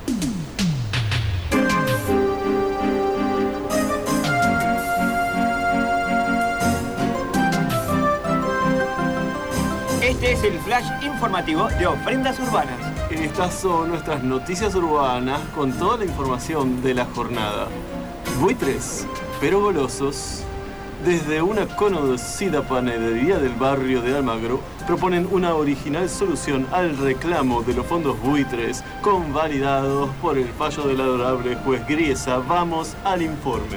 Este es el flash informativo de Ofrendas Urbanas. Estas son nuestras noticias urbanas con toda la información de la jornada. Buitres, pero golosos, desde una conocida panadería del barrio de Almagro, proponen una original solución al reclamo de los fondos buitres, convalidados por el fallo del adorable juez Griesa. Vamos al informe.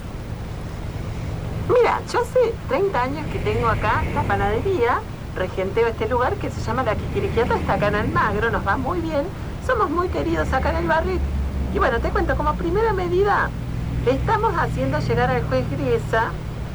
Mira, yo hace 30 años que tengo acá la panadería, regenteo este lugar que se llama La Quiquiriquiata, está acá en Almagro, nos va muy bien, somos muy queridos acá en el barrio. Y bueno, te cuento, como primera medida, le estamos haciendo llegar al juez Griesa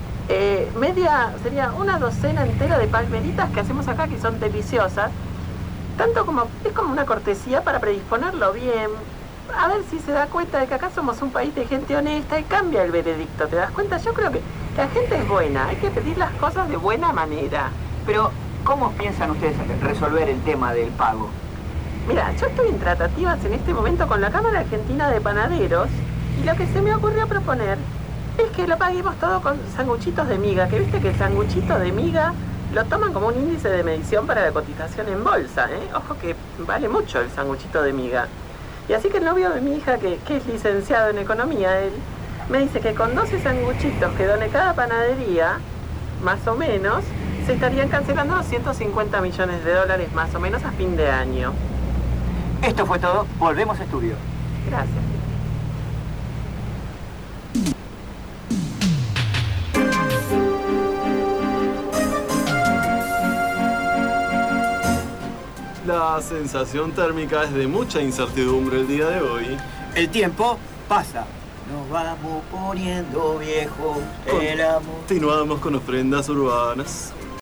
sería una docena entera de palmeritas que hacemos acá, que son deliciosas, tanto como, es como una cortesía para predisponerlo bien, a ver si se da cuenta de que acá somos un país de gente honesta y cambia el veredicto, ¿te das cuenta? Yo creo que la gente es buena, hay que pedir las cosas de buena manera. Pero, ¿cómo piensan ustedes resolver el tema del pago? Mira, yo estoy en tratativas en este momento con la Cámara Argentina de Panaderos y lo que se me ocurrió proponer es que lo paguemos todo con sanguchitos de miga, que viste que el sanguchito de miga lo toman como un índice de medición para la cotización en bolsa, ¿eh? Ojo que vale mucho el sanguchito de miga. Y así que el novio de mi hija, que es licenciado en economía, él me dice que con 12 sanguchitos que done cada panadería, más o menos, se estarían cancelando los 150 millones de dólares más o menos a fin de año. Esto fue todo, volvemos a estudio. Gracias. La sensación térmica es de mucha incertidumbre el día de hoy. El tiempo pasa. Nos vamos poniendo viejos. El amor. Continuamos con Ofrendas Urbanas.